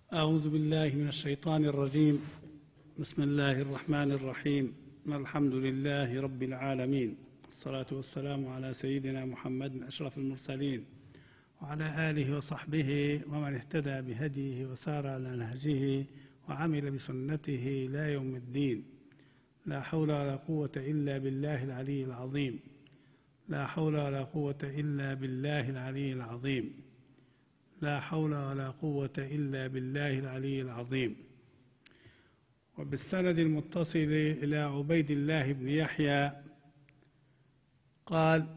أعوذ بالله من الشيطان الرجيم. بسم الله الرحمن الرحيم. الحمد لله رب العالمين، والصلاة والسلام على سيدنا محمد أشرف المرسلين وعلى آله وصحبه ومن اهتدى بهديه وسار على نهجه وعمل بسنته إلى يوم الدين. لا حول ولا قوة إلا بالله العلي العظيم. لا حول ولا قوة إلا بالله العلي العظيم. لا حول ولا قوة إلا بالله العلي العظيم. وبالسند المتصل إلى عبيد الله بن يحيى قال: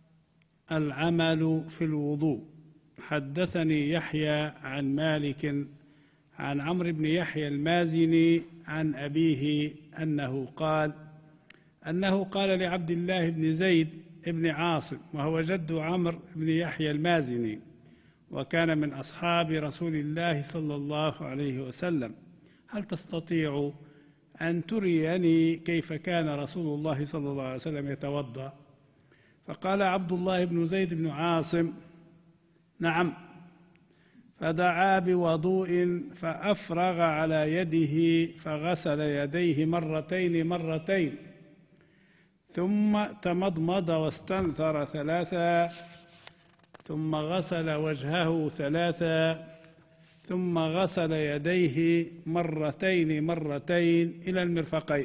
العمل في الوضوء. حدثني يحيى عن مالك عن عمرو بن يحيى المازني عن أبيه أنه قال لعبد الله بن زيد بن عاصم، وهو جد عمرو بن يحيى المازني، وكان من أصحاب رسول الله صلى الله عليه وسلم: هل تستطيع أن تريني كيف كان رسول الله صلى الله عليه وسلم يتوضأ؟ فقال عبد الله بن زيد بن عاصم: نعم. فدعا بوضوء فأفرغ على يده فغسل يديه مرتين ثم تمضمض واستنثر ثلاثا ثم غسل وجهه ثلاثا ثم غسل يديه مرتين إلى المرفقين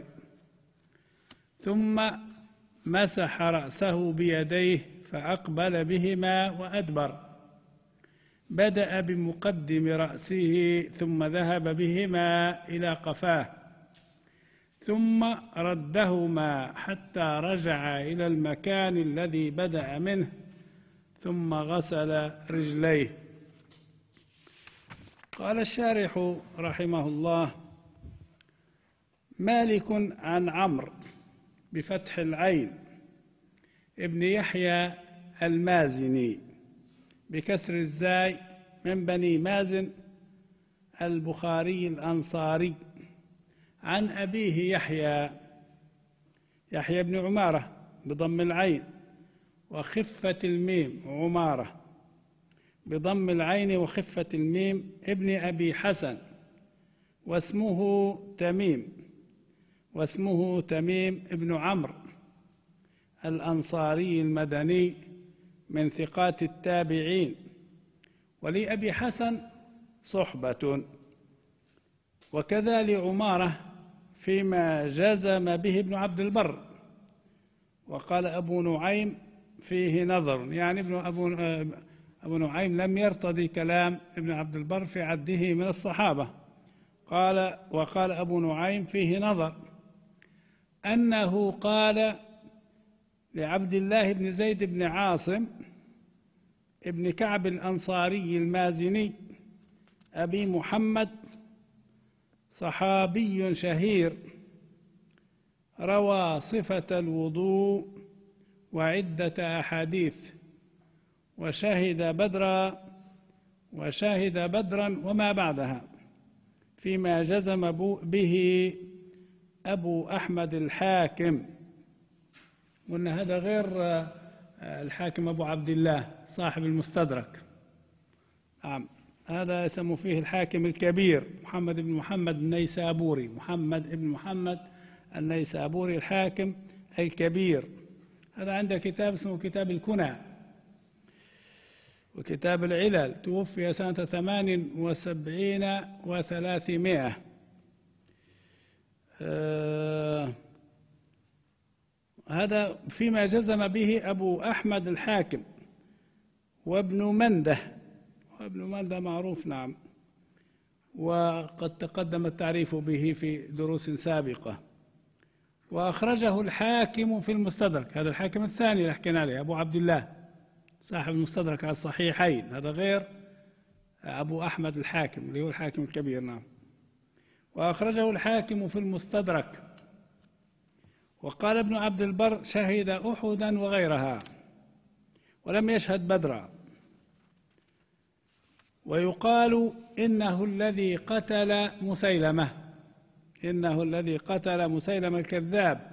ثم مسح رأسه بيديه فأقبل بهما وأدبر. بدأ بمقدم رأسه ثم ذهب بهما إلى قفاه ثم ردهما حتى رجع إلى المكان الذي بدأ منه ثم غسل رجليه. قال الشارح رحمه الله: مالك عن عمرو بفتح العين ابن يحيى المازني بكسر الزاي من بني مازن البخاري الأنصاري، عن أبيه يحيى بن عمارة بضم العين وخفة الميم، عمارة بضم العين وخفة الميم، ابن أبي حسن، واسمه تميم ابن عمرو الأنصاري المدني من ثقات التابعين. ولأبي حسن صحبة، وكذا لعمارة فيما جزم به ابن عبد البر. وقال أبو نعيم فيه نظر، يعني أبو نعيم لم يرتضي كلام ابن عبد البر في عده من الصحابة. وقال أبو نعيم فيه نظر أنه قال لعبد الله بن زيد بن عاصم ابن كعب الأنصاري المازني أبي محمد، صحابي شهير روى صفة الوضوء وعدة أحاديث، وشهد بدرا وما بعدها، فيما جزم به أبو أحمد الحاكم. وأن هذا غير الحاكم أبو عبد الله صاحب المستدرك. نعم، هذا يسمى فيه الحاكم الكبير محمد بن محمد النيسابوري، الحاكم الكبير. هذا عنده كتاب اسمه كتاب الكنى وكتاب العلل، توفي سنة 78 و300. هذا فيما جزم به أبو أحمد الحاكم. وابن منده معروف، نعم، وقد تقدم التعريف به في دروس سابقة. وأخرجه الحاكم في المستدرك، هذا الحاكم الثاني اللي حكينا عليه، أبو عبد الله صاحب المستدرك على الصحيحين، هذا غير أبو أحمد الحاكم اللي هو الحاكم الكبير. نعم، وأخرجه الحاكم في المستدرك. وقال ابن عبد البر: شهد أحدا وغيرها ولم يشهد بدرا. ويقال إنه الذي قتل مسيلمة الكذاب،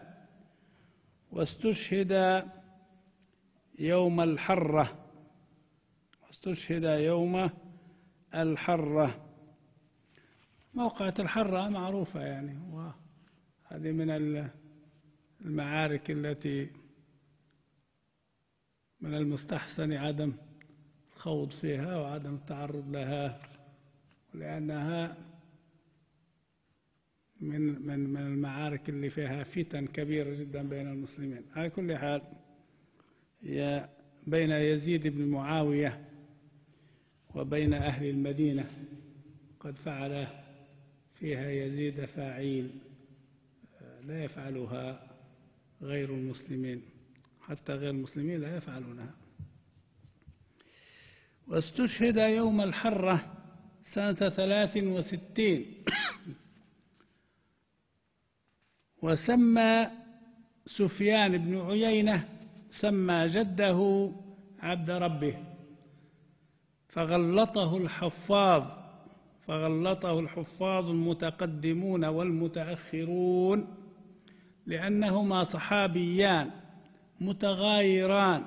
واستشهد يوم الحرة. موقعة الحرة معروفة يعني، وهذه من المعارك التي من المستحسن عدم الخوض فيها وعدم التعرض لها، لأنها من المعارك اللي فيها فتن كبيرة جدا بين المسلمين. على كل حال، هي بين يزيد بن معاوية وبين أهل المدينة، قد فعل فيها يزيد فاعيل لا يفعلها غير المسلمين، حتى غير المسلمين لا يفعلونها. واستشهد يوم الحرة سنة 63، وسمى سفيان بن عيينة سمى جده عبد ربه، فغلطه الحفاظ المتقدمون والمتأخرون، لأنهما صحابيان متغايران،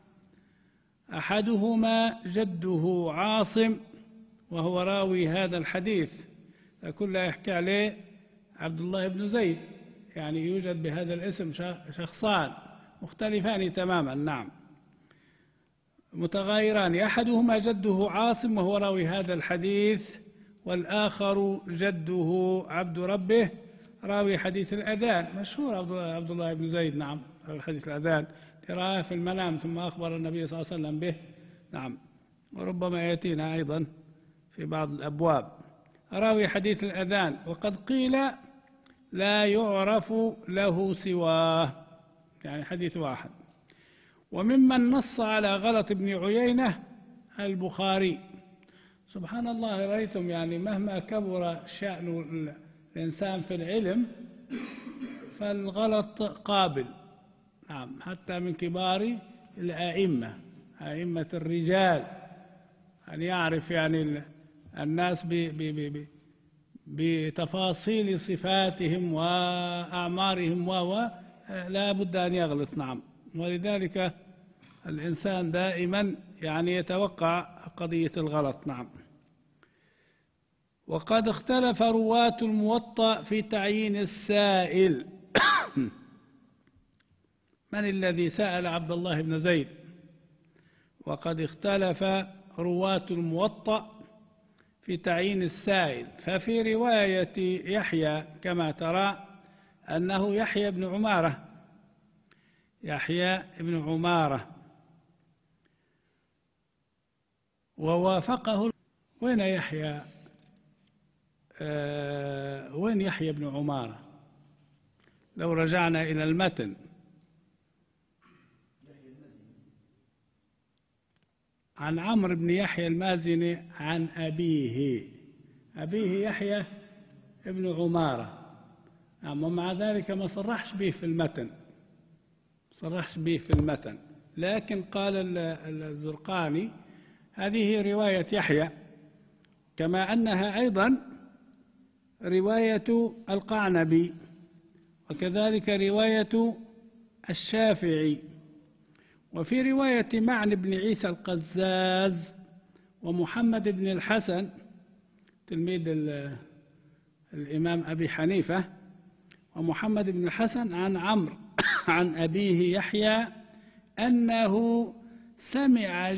أحدهما جده عاصم وهو راوي هذا الحديث، كله يحكي عليه عبد الله بن زيد، يعني يوجد بهذا الاسم شخصان مختلفان تماما، نعم متغايران، أحدهما جده عاصم وهو راوي هذا الحديث، والآخر جده عبد ربه راوي حديث الأذان، مشهور عبد الله بن زيد، نعم حديث الأذان رآه في المنام ثم أخبر النبي صلى الله عليه وسلم به، نعم، وربما يأتينا أيضا في بعض الأبواب، راوي حديث الأذان، وقد قيل لا يعرف له سواه، يعني حديث واحد. وممن نص على غلط ابن عيينة البخاري. سبحان الله، رأيتم يعني مهما كبر شأن الإنسان في العلم فالغلط قابل، نعم، حتى من كبار الأئمة، أئمة الرجال، أن يعرف يعني الناس بتفاصيل صفاتهم وأعمارهم لا بد أن يغلط، نعم، ولذلك الإنسان دائما يعني يتوقع قضية الغلط، نعم. وقد اختلف رواة الموطأ في تعيين السائل من الذي سأل عبد الله بن زيد؟ وقد اختلف رواة الموطأ في تعيين السائل، ففي رواية يحيى كما ترى أنه يحيى بن عمارة، ووافقه. وين يحيى؟ وين يحيى بن عمارة؟ لو رجعنا إلى المتن، عن عمرو بن يحيى المازني عن أبيه يحيى بن عمارة، ومع ذلك ما صرحش به في المتن، لكن قال الزرقاني هذه رواية يحيى، كما أنها أيضا رواية القعنبي، وكذلك رواية الشافعي، وفي رواية معن بن عيسى القزاز ومحمد بن الحسن تلميذ الإمام أبي حنيفة، ومحمد بن الحسن عن عمرو عن أبيه يحيى أنه سمع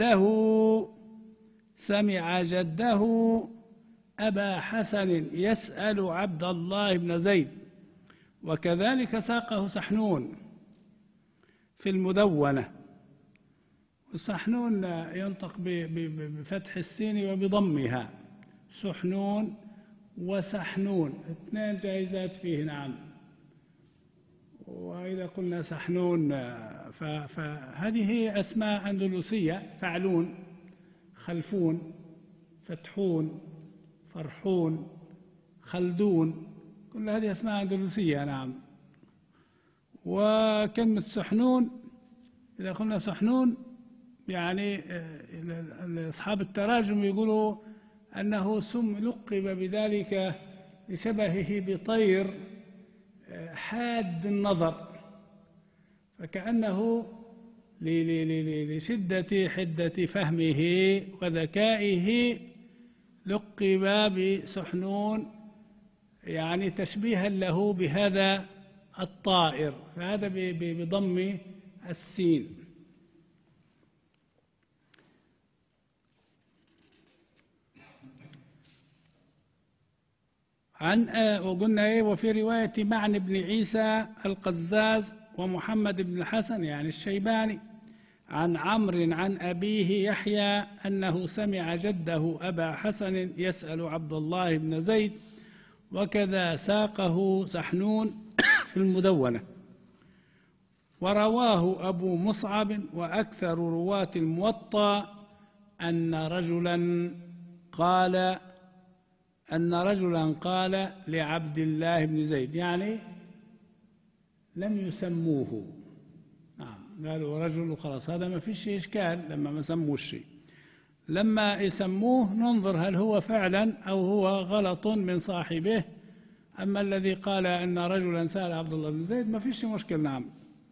جده أبا حسن يسأل عبد الله بن زيد، وكذلك ساقه سحنون في المدونة، وسحنون ينطق بفتح السين وبضمها، سحنون وسحنون، اثنين جائزات فيه، نعم. وإذا قلنا سحنون فهذه أسماء أندلسية، فعلون، خلفون، فتحون، فرحون، خلدون، كل هذه أسماء أندلسية، نعم. وكلمة سحنون، إذا قلنا سحنون يعني أصحاب التراجم يقولوا أنه لقب بذلك لشبهه بطير حاد النظر، فكأنه لشدة حدة فهمه وذكائه لقب بسحنون يعني تشبيها له بهذا الطائر، فهذا بضم السين. وقلنا وفي رواية معن بن عيسى القزاز ومحمد بن الحسن يعني الشيباني عن عمرو عن أبيه يحيى أنه سمع جده أبا حسن يسأل عبد الله بن زيد، وكذا ساقه سحنون في المدونة. ورواه أبو مصعب وأكثر رواة الموطأ أن رجلا قال لعبد الله بن زيد، يعني لم يسموه، قالوا رجل وخلاص، هذا ما فيش إشكال لما ما سموش شيء. لما يسموه ننظر هل هو فعلا أو هو غلط من صاحبه. أما الذي قال أن رجلا سأل عبد الله بن زيد ما فيش مشكلة. نعم،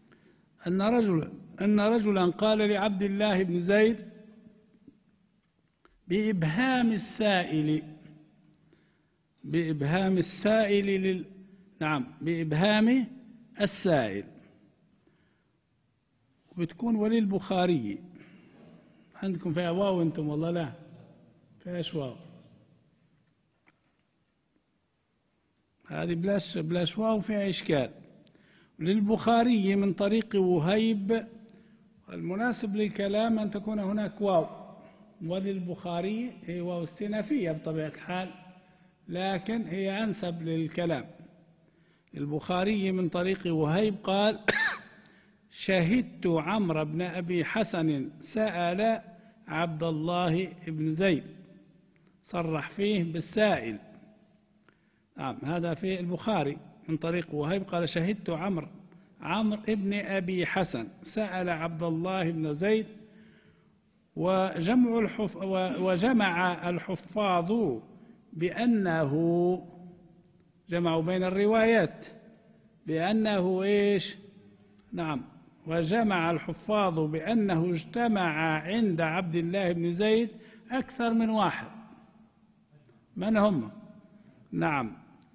أن رجلا قال لعبد الله بن زيد بإبهام السائل نعم، بإبهام السائل، وبتكون ولي البخاري. عندكم فيها واو أنتم؟ والله لا فيهاش واو، هذه بلاش واو فيها إشكال. للبخاري من طريق وهيب، المناسب للكلام أن تكون هناك واو، وللبخاري هي واو استئنافية بطبيعة الحال، لكن هي أنسب للكلام. البخاري من طريق وهيب قال شهدت عمرو بن أبي حسن سأل عبد الله بن زيد، صرح فيه بالسائل. نعم، هذا في البخاري من طريق وهيب قال شهدت عمرو بن أبي حسن سأل عبد الله بن زيد. وجمع الحفاظ بأنه، جمعوا بين الروايات بأنه إيش؟ نعم، وجمع الحفاظ بأنه اجتمع عند عبد الله بن زيد أكثر من واحد. من هم؟ نعم،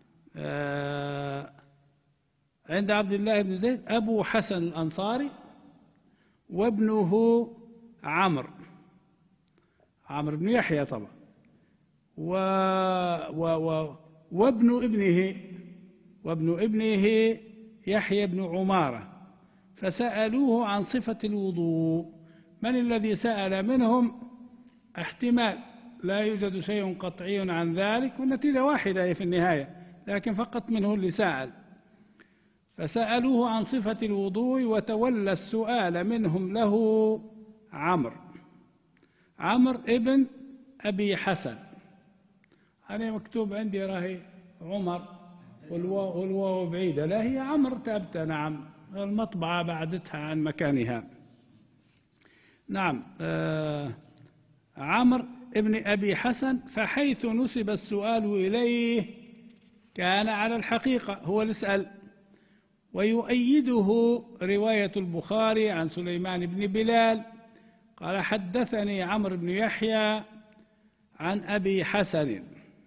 عند عبد الله بن زيد أبو حسن الأنصاري وابنه عمرو بن يحيى طبعا، وابن ابنه يحيى بن عمارة، فسألوه عن صفة الوضوء. من الذي سأل منهم؟ احتمال، لا يوجد شيء قطعي عن ذلك، والنتيجة واحدة في النهاية، لكن فقط منه اللي سأل. فسألوه عن صفة الوضوء، وتولى السؤال منهم له عمرو ابن أبي حسن. أنا مكتوب عندي راهي عمر والواو بعيدة، لا هي عمرو تابت. نعم، المطبعة بعدتها عن مكانها. نعم، عمرو ابن أبي حسن، فحيث نسب السؤال إليه كان على الحقيقة هو اللي سأل. ويؤيده رواية البخاري عن سليمان بن بلال قال حدثني عمرو بن يحيى عن أبي حسن،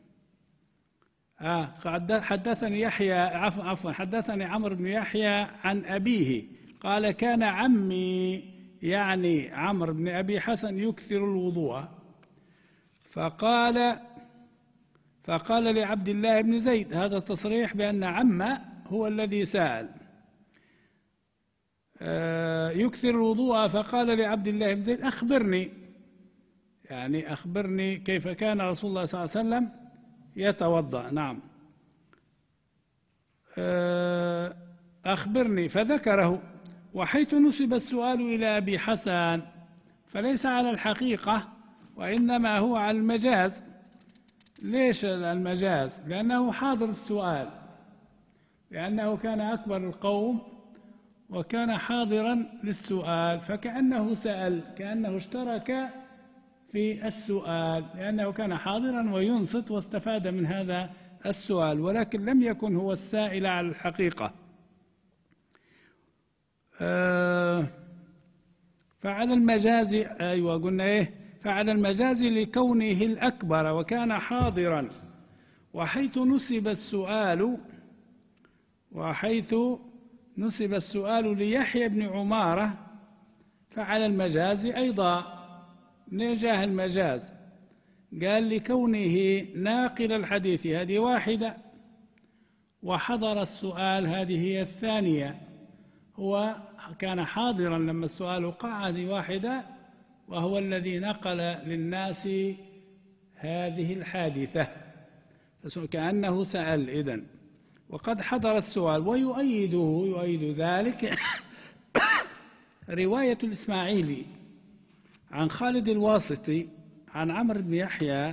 حدثني عمرو بن يحيى عن أبيه قال كان عمي، يعني عمرو بن أبي حسن، يكثر الوضوء. فقال لعبد الله بن زيد، هذا تصريح بأن عمه هو الذي سأل، يكثر الوضوء. فقال لعبد الله بن زيد أخبرني كيف كان رسول الله صلى الله عليه وسلم يتوضأ. نعم، أخبرني، فذكره. وحيث نسب السؤال إلى أبي حسن فليس على الحقيقة، وإنما هو على المجاز. ليش المجاز؟ لأنه حاضر السؤال، لأنه كان أكبر القوم وكان حاضرا للسؤال، فكأنه سأل، كأنه اشترك في السؤال، لأنه كان حاضرا وينصت واستفاد من هذا السؤال، ولكن لم يكن هو السائل على الحقيقة. فعلى المجاز، أيوة قلنا فعلى المجاز لكونه الأكبر وكان حاضرا، وحيث نسب السؤال ليحيى بن عمارة فعلى المجاز أيضا. نجاه المجاز قال لكونه ناقل الحديث، هذه واحدة، وحضر السؤال هذه هي الثانية. هو كان حاضرا لما السؤال وقع، هذه واحدة، وهو الذي نقل للناس هذه الحادثة، كأنه سأل إذن، وقد حضر السؤال. يؤيد ذلك رواية الإسماعيلي عن خالد الواسطي عن عمرو بن يحيى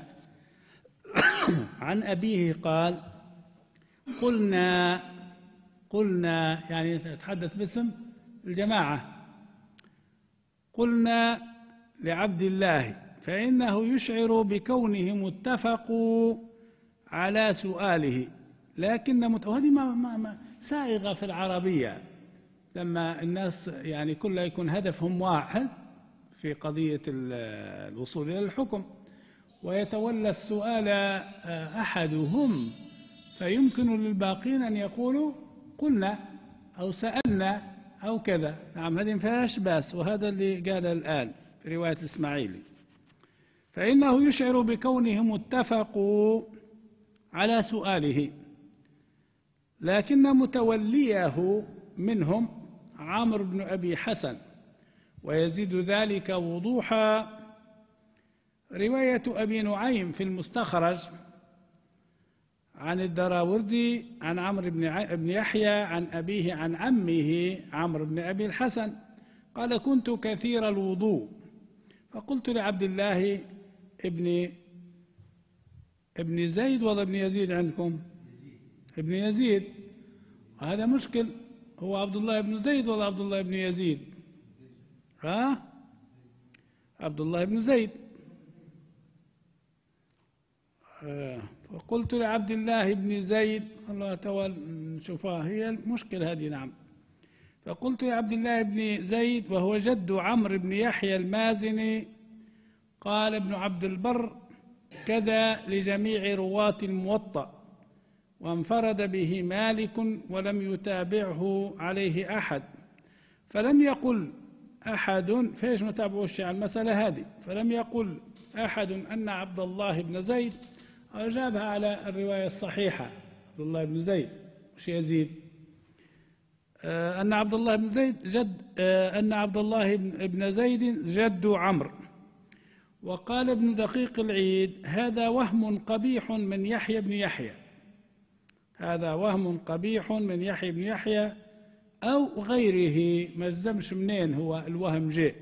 عن أبيه قال: قلنا يعني يتحدث باسم الجماعة، قلنا لعبد الله فإنه يشعر بكونهم اتفقوا على سؤاله، لكن وهذه سائغة في العربية، لما الناس يعني كلها يكون هدفهم واحد في قضية الوصول إلى الحكم، ويتولى السؤال أحدهم، فيمكن للباقين أن يقولوا قلنا أو سألنا أو كذا. نعم، هذه ما فيهاش بأس، وهذا اللي قال الآن في رواية الإسماعيلي. فإنه يشعر بكونهم اتفقوا على سؤاله، لكن متوليه منهم عمرو بن أبي حسن، ويزيد ذلك وضوحا رواية أبي نعيم في المستخرج عن الدراوردي عن عمرو بن يحيى عن أبيه عن عمه عمرو بن أبي الحسن قال: كنت كثير الوضوء، فقلت لعبد الله ابن زيد ولا ابن يزيد عندكم؟ ابن يزيد، وهذا مشكل، هو عبد الله بن زيد ولا عبد الله بن يزيد؟ عبد الله بن زيد. فقلت لعبد الله بن زيد، الله تعالى نشوفها هي المشكلة هذه. نعم، فقلت لعبد الله بن زيد وهو جد عمرو بن يحيى المازني. قال ابن عبد البر: كذا لجميع رواة الموطأ، وانفرد به مالك ولم يتابعه عليه أحد، فلم يقل أحد، فيش ما تابعوش على المسألة هذه، فلم يقل أحد أن عبد الله بن زيد، أجابها على الرواية الصحيحة، عبد الله بن زيد مش يزيد، أن عبد الله بن زيد أن عبد الله بن زيد جد عمرو. وقال ابن دقيق العيد: هذا وهم قبيح من يحيى بن يحيى، هذا وهم قبيح من يحيى بن يحيى أو غيره، ما الزمش منين هو الوهم جاء.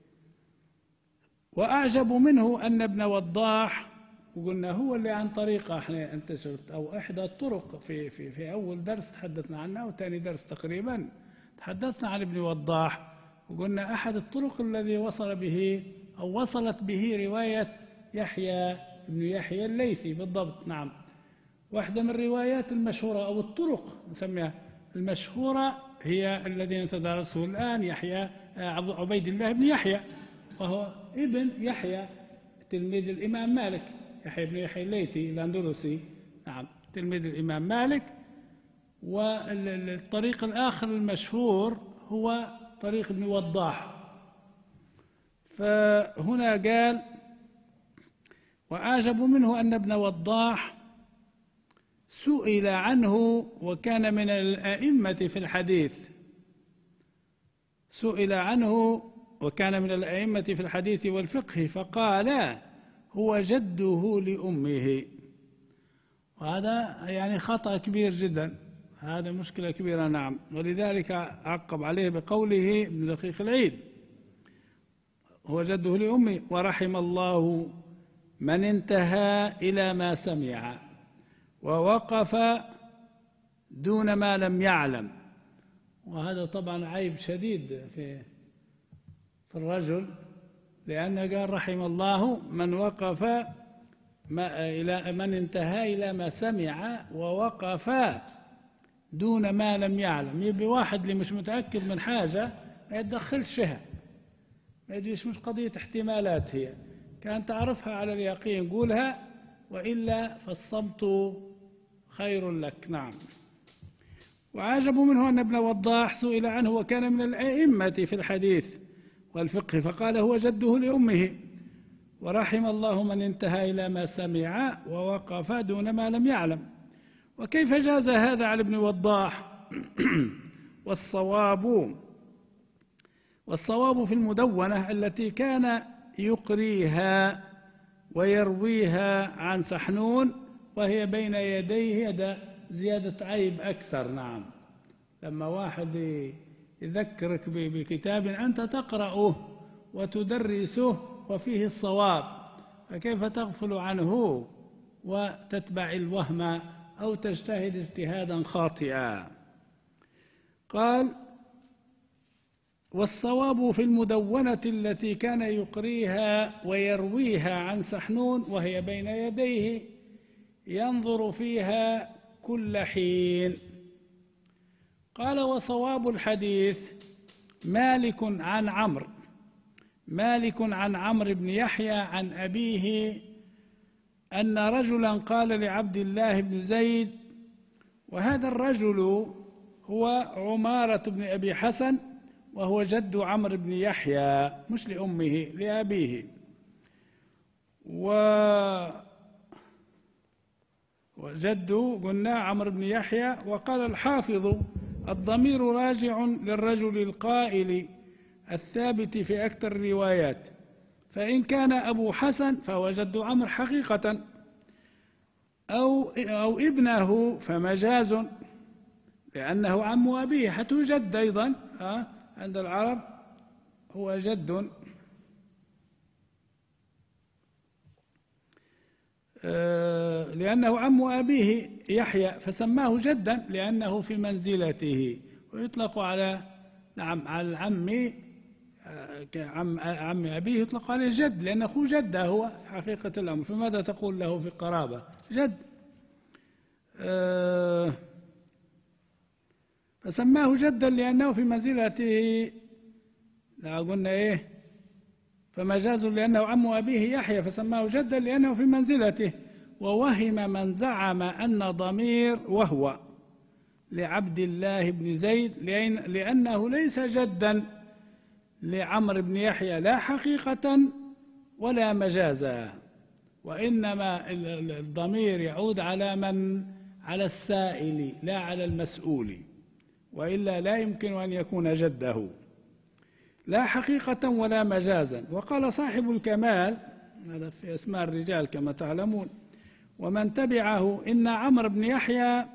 وأعجب منه أن ابن وضاح، وقلنا هو اللي عن طريقة احنا انتشرت، أو إحدى الطرق في أول درس تحدثنا عنه، وثاني درس تقريبا تحدثنا عن ابن وضاح، وقلنا أحد الطرق الذي وصل به أو وصلت به رواية يحيى بن يحيى الليثي بالضبط. نعم، واحدة من الروايات المشهورة أو الطرق نسميها المشهورة هي الذي نتدارسه الآن، يحيى عبيد الله بن يحيى، وهو ابن يحيى تلميذ الإمام مالك، يحيى بن يحيى الليثي الأندلسي. نعم، تلميذ الإمام مالك. والطريق الآخر المشهور هو طريق ابن وضاح. فهنا قال: وأعجب منه أن ابن وضاح سئل عنه وكان من الأئمة في الحديث، سئل عنه وكان من الأئمة في الحديث والفقه، فقال: هو جده لأمه. وهذا يعني خطأ كبير جدا، هذا مشكلة كبيرة. نعم، ولذلك عقب عليه بقوله ابن دقيق العيد: هو جده لأمه. ورحم الله من انتهى إلى ما سمع ووقف دون ما لم يعلم. وهذا طبعا عيب شديد في الرجل، لأنه قال رحم الله من وقف إلى من انتهى إلى ما سمع ووقف دون ما لم يعلم. يبقى واحد اللي مش متأكد من حاجة ما يتدخلش فيها، ما يدريش، مش قضية احتمالات، هي كان تعرفها على اليقين قولها، وإلا فالصمت خير لك. نعم. وعجبوا منه أن ابن وضاح سئل عنه وكان من الأئمة في الحديث والفقه فقال هو جده لأمه، ورحم الله من انتهى إلى ما سمع ووقف دون ما لم يعلم. وكيف جاز هذا على ابن وضاح؟ والصواب في المدونة التي كان يقريها ويرويها عن سحنون وهي بين يديه، هذا زيادة عيب أكثر. نعم. لما واحد يذكرك بكتاب أنت تقرأه وتدرسه وفيه الصواب، فكيف تغفل عنه وتتبع الوهم أو تجتهد اجتهادا خاطئا؟ قال والصواب في المدونة التي كان يقريها ويرويها عن سحنون وهي بين يديه ينظر فيها كل حين. قال وصواب الحديث مالك عن عمرو بن يحيى عن أبيه أن رجلا قال لعبد الله بن زيد، وهذا الرجل هو عمارة بن أبي حسن وهو جد عمرو بن يحيى، مش لأمه لأبيه. وجد قلنا عمرو بن يحيى. وقال الحافظ الضمير راجع للرجل القائل الثابت في أكثر الروايات، فإن كان أبو حسن فهو جد عمرو حقيقة، أو ابنه فمجاز لأنه عم أبيه، حتى جد أيضا عند العرب هو جد، لأنه عم أبيه يحيى فسماه جدا لأنه في منزلته. ويطلق على على العم عم أبيه يطلق عليه جد لأنه أخو جده هو حقيقة الأمر، فماذا تقول له في قرابة؟ جد. فسماه جدا لأنه في منزلته. لا قلنا فمجاز لأنه عم أبيه يحيى فسماه جدا لأنه في منزلته. ووهم من زعم أن ضمير وهو لعبد الله بن زيد لأنه ليس جدا لعمرو بن يحيى لا حقيقة ولا مجازا، وإنما الضمير يعود على السائل لا على المسؤول، وإلا لا يمكن أن يكون جده لا حقيقة ولا مجازا. وقال صاحب الكمال، هذا في أسماء الرجال كما تعلمون، ومن تبعه إن عمرو بن يحيى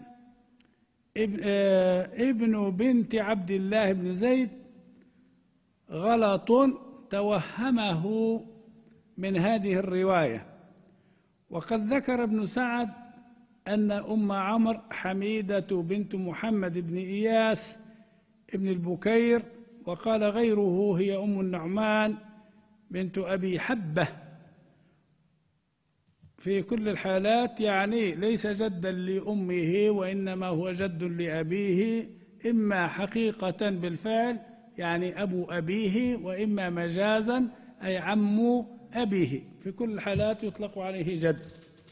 ابن بنت عبد الله بن زيد غلط توهمه من هذه الرواية. وقد ذكر ابن سعد أن أم عمرو حميدة بنت محمد بن إياس ابن البكير، وقال غيره هي أم النعمان بنت أبي حبة. في كل الحالات يعني ليس جدا لأمه وإنما هو جد لأبيه، إما حقيقة بالفعل يعني أبو أبيه، وإما مجازا أي عم أبيه، في كل الحالات يطلق عليه جد.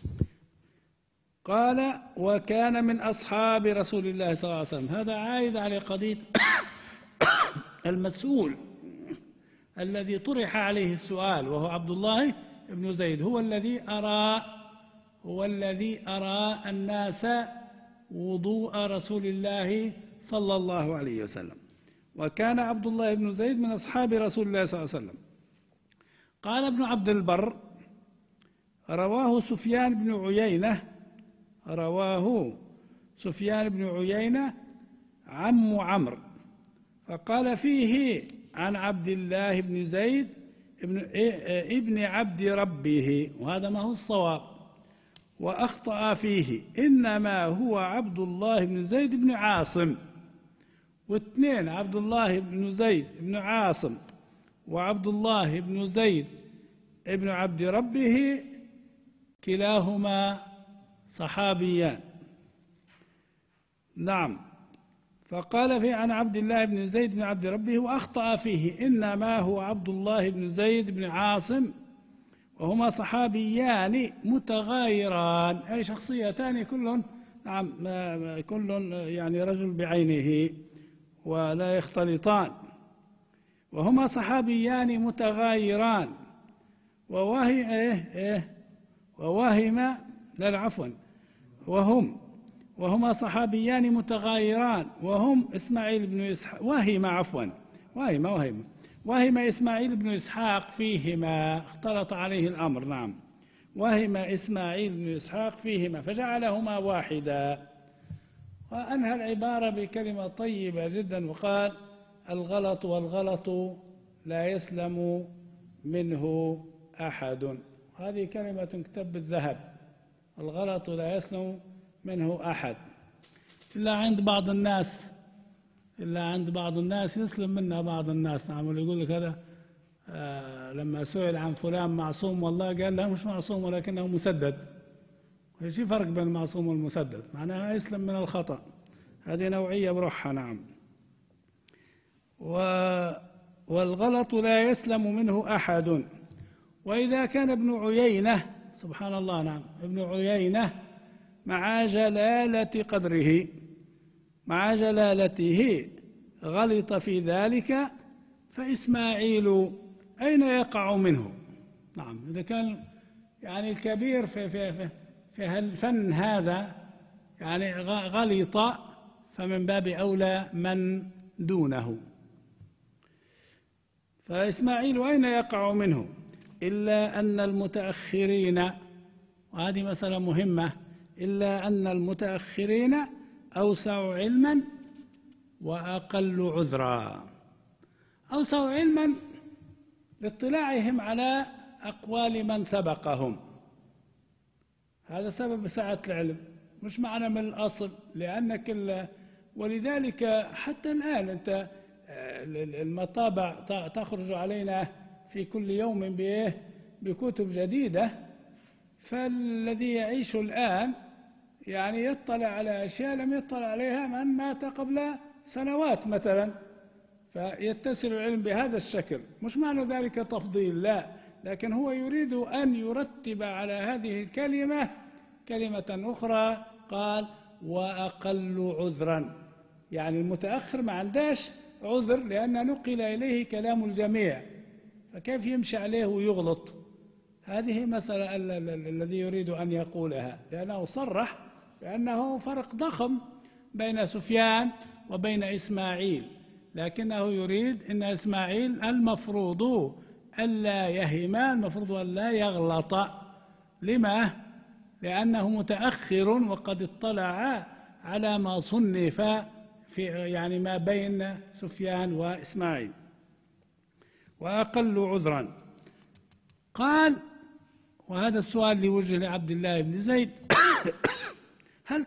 قال وكان من أصحاب رسول الله صلى الله عليه وسلم. هذا عائد على قضية المسؤول الذي طرح عليه السؤال وهو عبد الله بن زيد، هو الذي أرى الناس وضوء رسول الله صلى الله عليه وسلم. وكان عبد الله بن زيد من أصحاب رسول الله صلى الله عليه وسلم. قال ابن عبد البر رواه سفيان بن عيينة عم عمرو، فقال فيه عن عبد الله بن زيد ابن عبد ربه، وهذا ما هو الصواب، وأخطأ فيه إنما هو عبد الله بن زيد بن عاصم. واثنين عبد الله بن زيد بن عاصم وعبد الله بن زيد ابن عبد ربه كلاهما صحابيان. نعم. فقال في عن عبد الله بن زيد بن عبد ربه وأخطأ فيه إنما هو عبد الله بن زيد بن عاصم وهما صحابيان متغايران، أي شخصيتان كل نعم كل يعني رجل بعينه ولا يختلطان. وهما صحابيان متغايران ووهم لا عفوا وهما صحابيان متغايران وهم إسماعيل بن إسحاق وهم إسماعيل بن إسحاق فيهما، اختلط عليه الأمر. نعم، وهم إسماعيل بن إسحاق فيهما فجعلهما واحدا. وأنهى العبارة بكلمة طيبة جدا وقال: الغلط والغلط لا يسلم منه أحد. هذه كلمة تكتب بالذهب، الغلط لا يسلم منه أحد إلا عند بعض الناس يسلم منها بعض الناس. نعم، يقول لك هذا لما سئل عن فلان معصوم والله قال لا مش معصوم ولكنه مسدد. ايش فرق بين المعصوم والمسدد؟ معناها يسلم من الخطأ، هذه نوعية بروحها. نعم، والغلط لا يسلم منه أحد. وإذا كان ابن عيينة سبحان الله، نعم، ابن عيينة مع جلالة قدره مع جلالته غلط في ذلك، فإسماعيل أين يقع منه؟ نعم، إذا كان يعني الكبير في الفن هذا يعني غلط، فمن باب أولى من دونه. فإسماعيل أين يقع منه؟ إلا أن المتأخرين، وهذه مسألة مهمة، إلا أن المتأخرين أوسع علما وأقل عذرا. أوسع علما لاطلاعهم على أقوال من سبقهم، هذا سبب سعة العلم، مش معنى من الأصل، لأنك ولذلك حتى الآن أنت المطابع تخرج علينا في كل يوم بكتب جديدة، فالذي يعيش الآن يعني يطلع على أشياء لم يطلع عليها من مات قبل سنوات مثلا، فيتسل العلم بهذا الشكل. مش معنى ذلك تفضيل، لا، لكن هو يريد أن يرتب على هذه الكلمة كلمة أخرى، قال وأقل عذرا، يعني المتأخر ما عندهش عذر لأن نقل إليه كلام الجميع، فكيف يمشي عليه ويغلط؟ هذه مسألة الذي يريد أن يقولها، لأنه صرح بأنه فرق ضخم بين سفيان وبين إسماعيل، لكنه يريد أن إسماعيل المفروض ألا يهما، المفروض ألا يغلط. لما؟ لأنه متأخر وقد اطلع على ما صنف في يعني ما بين سفيان وإسماعيل. وأقل عذرا. قال، وهذا السؤال لوجه لعبد الله بن زيد: هل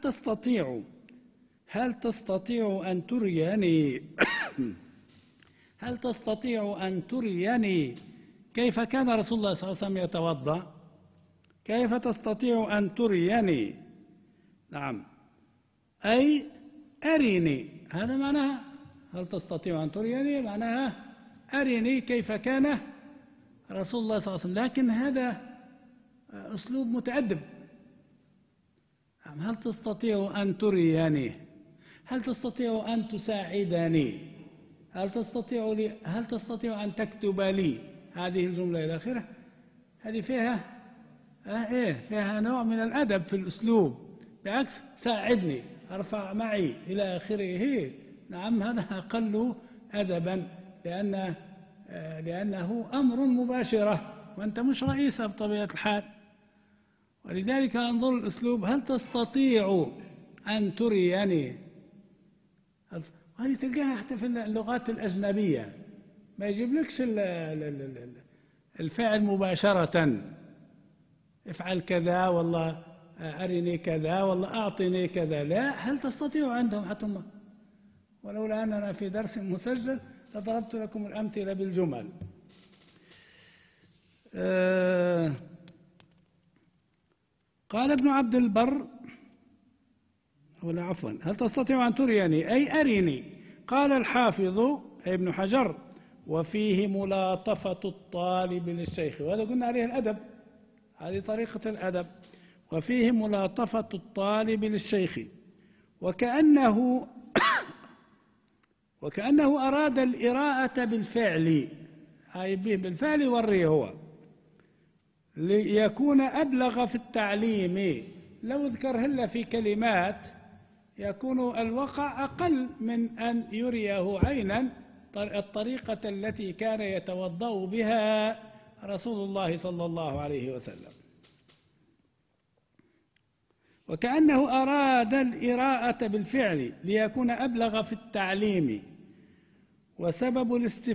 تستطيع أن تريني كيف كان رسول الله صلى الله عليه وسلم يتوضأ؟ كيف تستطيع أن تريني؟ نعم، أي أريني، هذا معناها. هل تستطيع أن تريني معناها أريني كيف كان رسول الله صلى الله عليه وسلم، لكن هذا أسلوب متأدب. هل تستطيع أن تريني؟ هل تستطيع أن تساعدني؟ هل تستطيع أن تكتب لي؟ هذه الجملة إلى آخره، هذه فيها نوع من الأدب في الأسلوب، بعكس ساعدني، ارفع معي إلى آخره. نعم، هذا أقل أدبا، لأنه أمر مباشرة وأنت مش رئيسة بطبيعة الحال. ولذلك انظر الأسلوب: هل تستطيع أن تريني؟ هذه تلقاها حتى في اللغات الأجنبية، ما يجيب لكش الفعل مباشرة، افعل كذا والله أرني كذا والله أعطني كذا، لا، هل تستطيع عندهم حتى هم. ولولا أننا في درس مسجل لضربت لكم الأمثلة بالجمل. قال ابن عبد البر، ولا عفوا، هل تستطيع أن تريني أي أريني؟ قال الحافظ ابن حجر: وفيه ملاطفة الطالب للشيخ، وهذا قلنا عليه الأدب، هذه طريقة الأدب. وفيه ملاطفة الطالب للشيخ وكأنه أراد الإراءة بالفعل، أي بالفعل يوريه هو، ليكون أبلغ في التعليم. لو ذكر هلا في كلمات يكون الوقع أقل من أن يريه عينا الطريقة التي كان يتوضأ بها رسول الله صلى الله عليه وسلم. وكأنه أراد الإراءة بالفعل ليكون أبلغ في التعليم. وسبب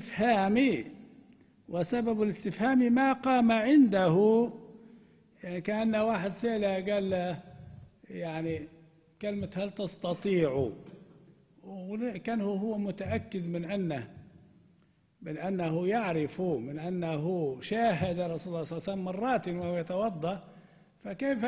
الاستفهام ما قام عنده، يعني كأن واحد سأله قال له يعني كلمة هل تستطيع، وكان هو متأكد من أنه يعرف، من أنه شاهد رسول الله صلى الله عليه وسلم مرات وهو يتوضأ، فكيف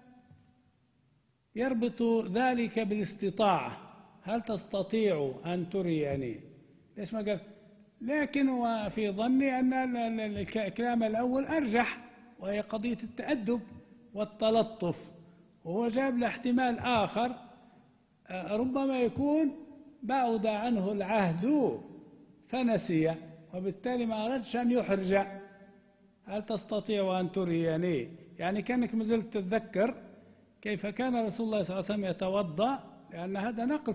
يربط ذلك بالاستطاعة؟ هل تستطيع أن تريني؟ ليش ما قال؟ لكن وفي ظني أن الكلام الأول أرجح، وهي قضية التأدب والتلطف، وهو جاب له احتمال آخر ربما يكون بعد عنه العهد فنسي، وبالتالي ما أردش أن يحرج. هل تستطيع أن تريني؟ يعني كأنك مازلت تتذكر كيف كان رسول الله صلى الله عليه وسلم يتوضأ، لأن هذا نقل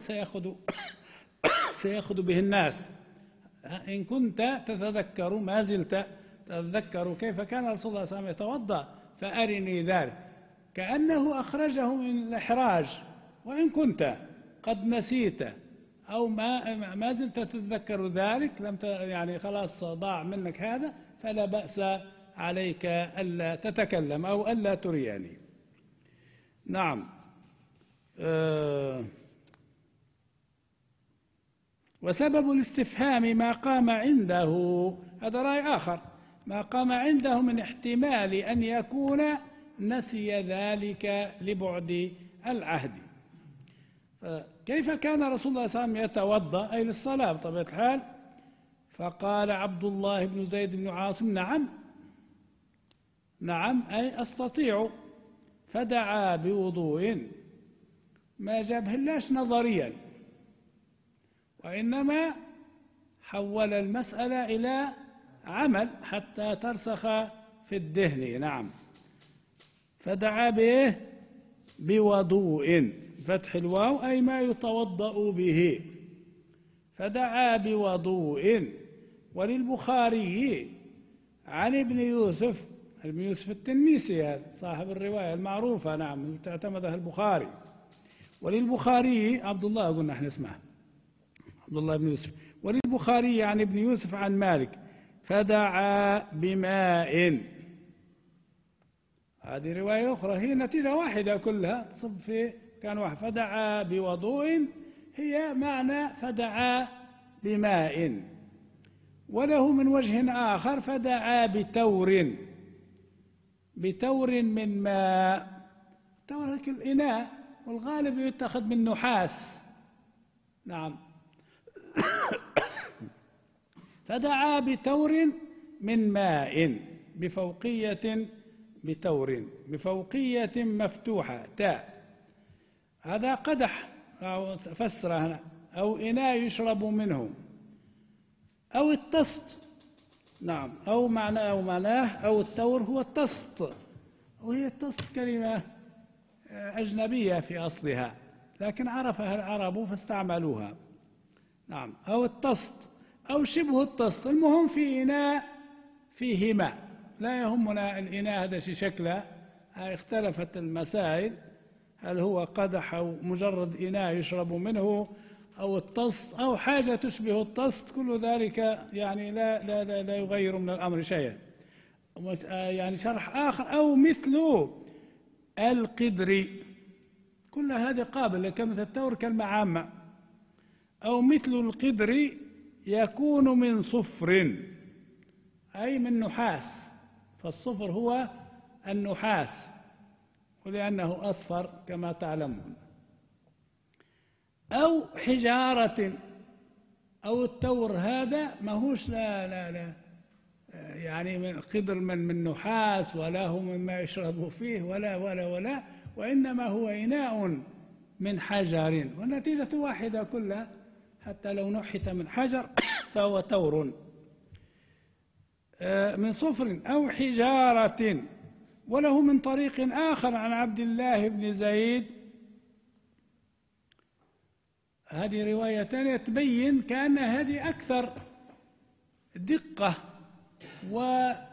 سيأخذ به الناس. إن كنت تتذكر، ما زلت تتذكر كيف كان رسول الله صلى الله عليه وسلم يتوضأ فأرني ذلك، كأنه أخرجه من الإحراج. وإن كنت قد نسيت أو ما زلت تتذكر ذلك، يعني خلاص ضاع منك هذا، فلا بأس عليك ألا تتكلم أو ألا تريني. نعم. وسبب الاستفهام ما قام عنده، هذا رأي آخر، ما قام عنده من احتمال أن يكون نسي ذلك لبعد العهد. كيف كان رسول الله صلى الله عليه وسلم يتوضأ؟ أي للصلاة بطبيعة الحال. فقال عبد الله بن زيد بن عاصم نعم أي أستطيع. فدعا بوضوء، ما جابهلاش نظريا، وإنما حول المسألة إلى عمل حتى ترسخ في الذهن. نعم. فدعا به بوضوء، فتح الواو أي ما يتوضأ به. فدعا بوضوء. وللبخاري عن ابن يوسف التنيسي، هذا صاحب الرواية المعروفة، نعم، تعتمدها البخاري. وللبخاري عبد الله، قلنا احنا اسمه عبد الله بن يوسف. وللبخاري عن ابن يوسف عن مالك فدعا بماء. هذه رواية أخرى، هي نتيجة واحدة كلها تصب في كان واحد. فدعا بوضوء هي معنى فدعا بماء. وله من وجه آخر فدعا بتور من ماء. تور الإناء، والغالب يتخذ من نحاس. نعم. فدعا بتور من ماء بفوقية مفتوحة تاء. هذا قدح أو فسره هنا، أو إناء يشرب منه، أو الطست. نعم. أو معناه أو التور هو الطست، وهي الطست كلمة أجنبية في أصلها، لكن عرفها العرب فاستعملوها. نعم. أو الطست أو شبه الطست، المهم في إناء فيه ماء. لا يهمنا الإناء هذا شكله، اختلفت المسائل، هل هو قدح أو مجرد إناء يشرب منه، أو الطست أو حاجة تشبه الطست. كل ذلك يعني لا يغير من الأمر شيئا. يعني شرح آخر، أو مثل القدر، كل هذه قابل، كلمة التور كلمة عامة. أو مثل القدر يكون من صفر، أي من نحاس، فالصفر هو النحاس، ولأنه أصفر كما تعلمون. أو حجارة، أو التور هذا ماهوش لا يعني من قدر من نحاس، ولا هو مما يشرب فيه ولا، وإنما هو إناء من حجر، والنتيجة واحدة كلها، حتى لو نحت من حجر فهو تور من صفر أو حجارة. وله من طريق آخر عن عبد الله بن زيد، هذه رواية ثانية تبين كأن هذه أكثر دقة وأكثر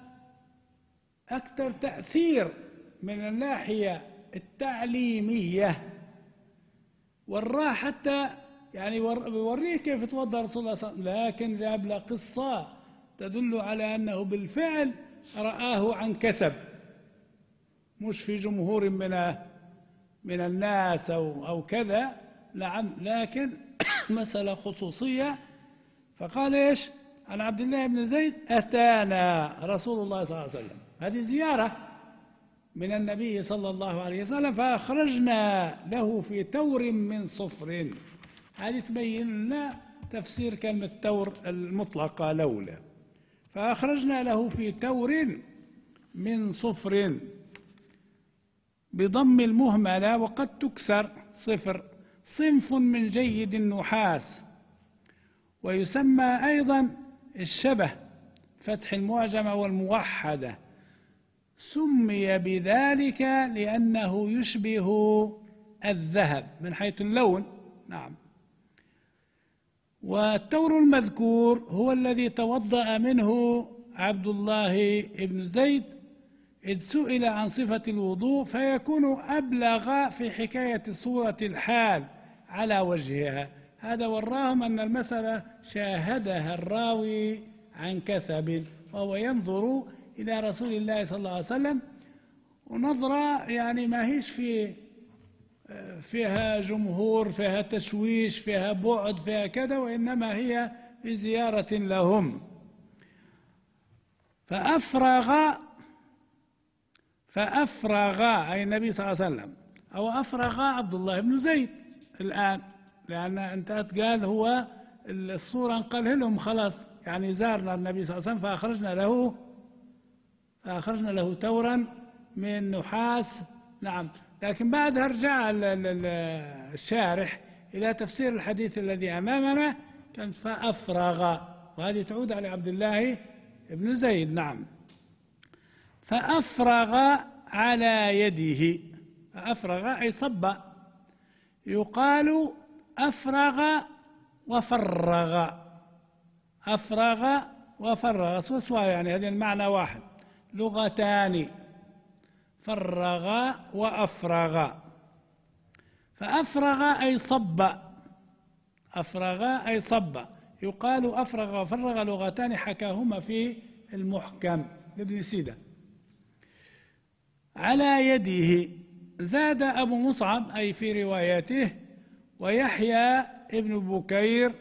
تأثير من الناحية التعليمية، والراء حتى يعني يوريه كيف توضأ رسول الله صلى الله عليه وسلم، لكن جاب له قصة تدل على أنه بالفعل رآه عن كسب، مش في جمهور من الناس أو كذا، لكن مسألة خصوصية. فقال إيش عن عبد الله بن زيد: أتانا رسول الله صلى الله عليه وسلم، هذه زيارة من النبي صلى الله عليه وسلم، فأخرجنا له في تور من صفر. هذه تبين لنا تفسير كلمة تور المطلقة لولا. فأخرجنا له في تور من صفر بضم المهملة، وقد تكسر صفر، صنف من جيد النحاس. ويسمى أيضا الشبه، فتح المعجمة والموحدة، سمي بذلك لأنه يشبه الذهب من حيث اللون. نعم. والتور المذكور هو الذي توضأ منه عبد الله بن زيد، إذ سئل عن صفة الوضوء، فيكون أبلغ في حكاية صورة الحال على وجهها. هذا وراهم أن المسألة شاهدها الراوي عن كثب، وهو ينظر إلى رسول الله صلى الله عليه وسلم، ونظرة يعني ما هيش فيها جمهور، فيها تشويش، فيها بعد، فيها كذا، وإنما هي بزيارة لهم. فأفرغ أي النبي صلى الله عليه وسلم، أو أفرغ عبد الله بن زيد الآن، لأن انتهت، قال هو الصورة انقله لهم خلاص، يعني زارنا النبي صلى الله عليه وسلم فأخرجنا له تورا من نحاس. نعم. لكن بعدها رجع الشارح إلى تفسير الحديث الذي أمامنا، كان فأفرغ، وهذه تعود على عبد الله بن زيد. نعم. فأفرغ على يده، فأفرغ أي صب، يقال أفرغ وفرغ، أفرغ وفرغ سواء، يعني هذا المعنى واحد، لغتان، فرغ وأفرغ. فأفرغ أي صب، أفرغ أي صب، يقال أفرغ وفرغ لغتان حكاهما في المحكم لابن سيدة. على يده. زاد أبو مصعب أي في روايته: ويحيى ابن بكير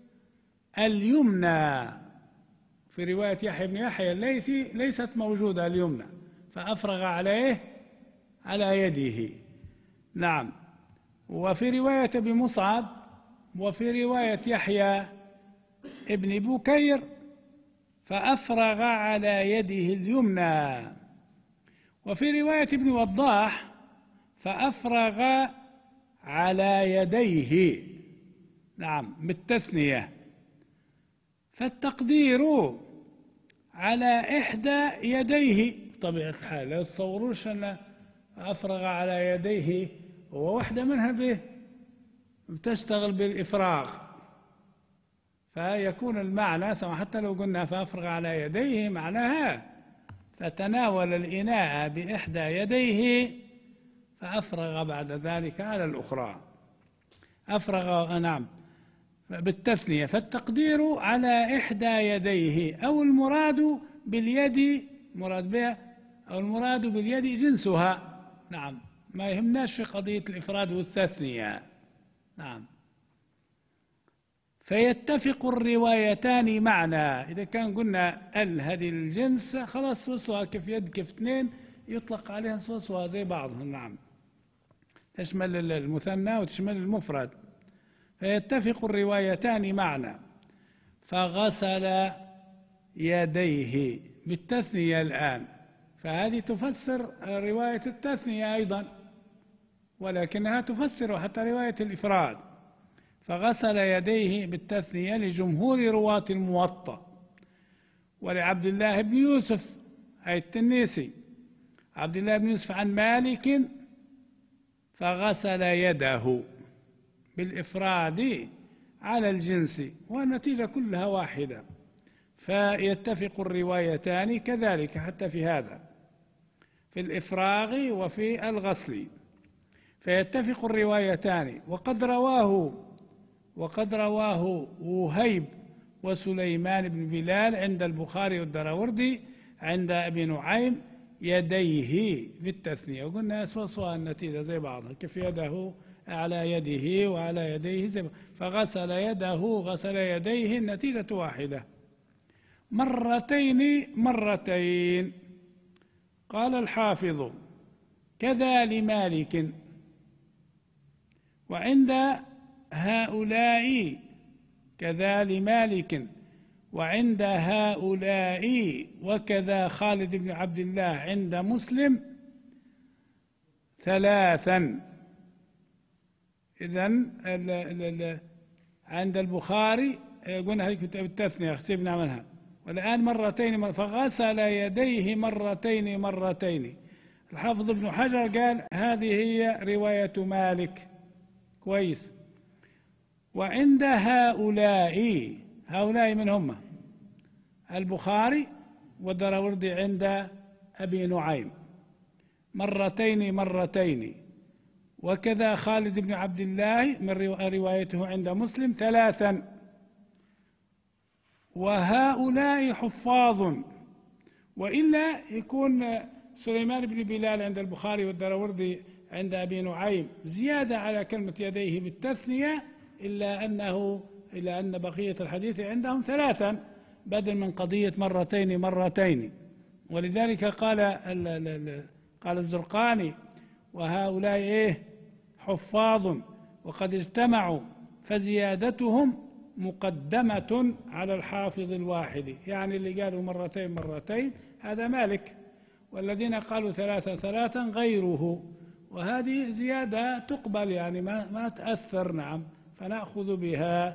اليمنى. في رواية يحيى بن يحيى الليثي ليست موجودة اليمنى، فأفرغ عليه على يده. نعم. وفي رواية ابن مصعب وفي رواية يحيى ابن بكير فأفرغ على يده اليمنى. وفي رواية ابن وضاح فأفرغ على يديه. نعم، بالتثنية. فالتقدير على إحدى يديه طبيعة الحال، لا تصوروش أن أفرغ على يديه وواحدة منها بتشتغل بالإفراغ، فيكون المعنى حتى لو قلنا فأفرغ على يديه معناها فتناول الإناء بإحدى يديه فأفرغ بعد ذلك على الأخرى. أفرغ. نعم، بالتثنية. فالتقدير على إحدى يديه، أو المراد باليد مراد بها، أو المراد باليد جنسها. نعم، ما يهمناش في قضية الإفراد والتثنية. نعم. فيتفق الروايتان معنا. إذا كان قلنا هذه الجنس خلاص سوسوها كيف يد كيف اثنين يطلق عليها سوسوها زي بعضهم. نعم، تشمل المثنى وتشمل المفرد. فيتفق الروايتان معنا. فغسل يديه بالتثنية الآن، فهذه تفسر رواية التثنية أيضا، ولكنها تفسر حتى رواية الإفراد. فغسل يديه بالتثنية لجمهور رواة الموطأ، ولعبد الله بن يوسف أي التنيسي، عبد الله بن يوسف عن مالك فغسل يده بالإفراد على الجنس، والنتيجة كلها واحدة، فيتفق الروايتان كذلك حتى في هذا، في الإفراغ وفي الغسل، فيتفق الروايتان. وقد رواه وهيب وسليمان بن بلال عند البخاري والدراوردي عند أبي نعيم يديه بالتثنية، وقلنا سواء النتيجة زي بعضها، كيف يده على يده وعلى يديه زي بعض، فغسل يده غسل يديه النتيجة واحدة. مرتين قال الحافظ كذا لمالك وعند هؤلاء، كذا لمالك وعند هؤلاء، وكذا خالد بن عبد الله عند مسلم 3. إذن عند البخاري قلنا هذه بالتثنية حسبنا منها، والآن مرتين، فغسل يديه مرتين. الحافظ ابن حجر قال هذه هي رواية مالك، كويس. وعند هؤلاء من هم؟ البخاري والدراوردي عند أبي نعيم مرتين، وكذا خالد بن عبد الله من روايته عند مسلم 3. وهؤلاء حفاظ، وإلا يكون سليمان بن بلال عند البخاري والدراوردي عند أبي نعيم زيادة على كلمة يديه بالتثنية، إلا أن بقية الحديث عندهم 3 بدل من قضية مرتين. ولذلك قال الزرقاني وهؤلاء حفاظ وقد اجتمعوا فزيادتهم مقدمة على الحافظ الواحد، يعني اللي قالوا مرتين هذا مالك، والذين قالوا 3 غيره، وهذه زيادة تقبل يعني ما تأثر، نعم، فنأخذ بها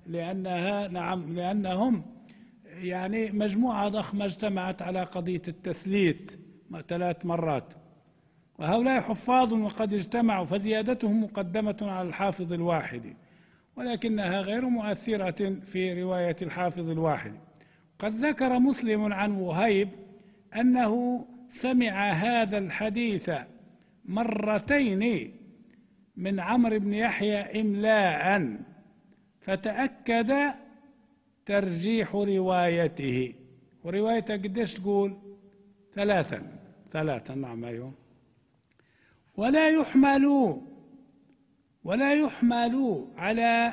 لأنهم يعني مجموعة ضخمة اجتمعت على قضية التثليث 3 مرات. وهؤلاء حفاظ وقد اجتمعوا فزيادتهم مقدمة على الحافظ الواحد، ولكنها غير مؤثرة في رواية الحافظ الواحد. قد ذكر مسلم عن وهيب أنه سمع هذا الحديث مرتين من عمرو بن يحيى إملاء، فتأكد ترجيح روايته. وروايته قديش تقول؟ 3. نعم أيوه. ولا يحمل على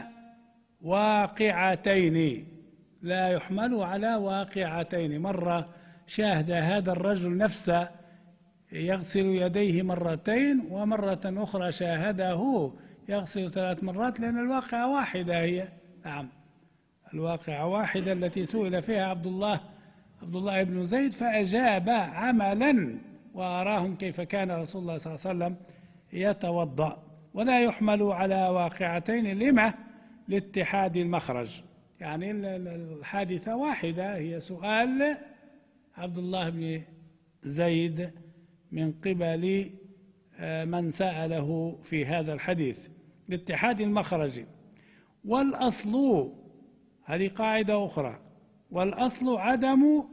واقعتين، لا يحمل على واقعتين. مرة شاهد هذا الرجل نفسه يغسل يديه مرتين، ومرة أخرى شاهده يغسل 3 مرات، لأن الواقعة واحدة هي، نعم، الواقعة واحدة التي سئل فيها عبد الله بن زيد فأجاب عملا وأراهم كيف كان رسول الله صلى الله عليه وسلم يتوضأ. ولا يحمل على واقعتين لما؟ لاتحاد المخرج، يعني الحادثة واحدة، هي سؤال عبد الله بن زيد من قبل من سأله في هذا الحديث لاتحاد المخرج. والأصل، هذه قاعدة أخرى، والأصل عدم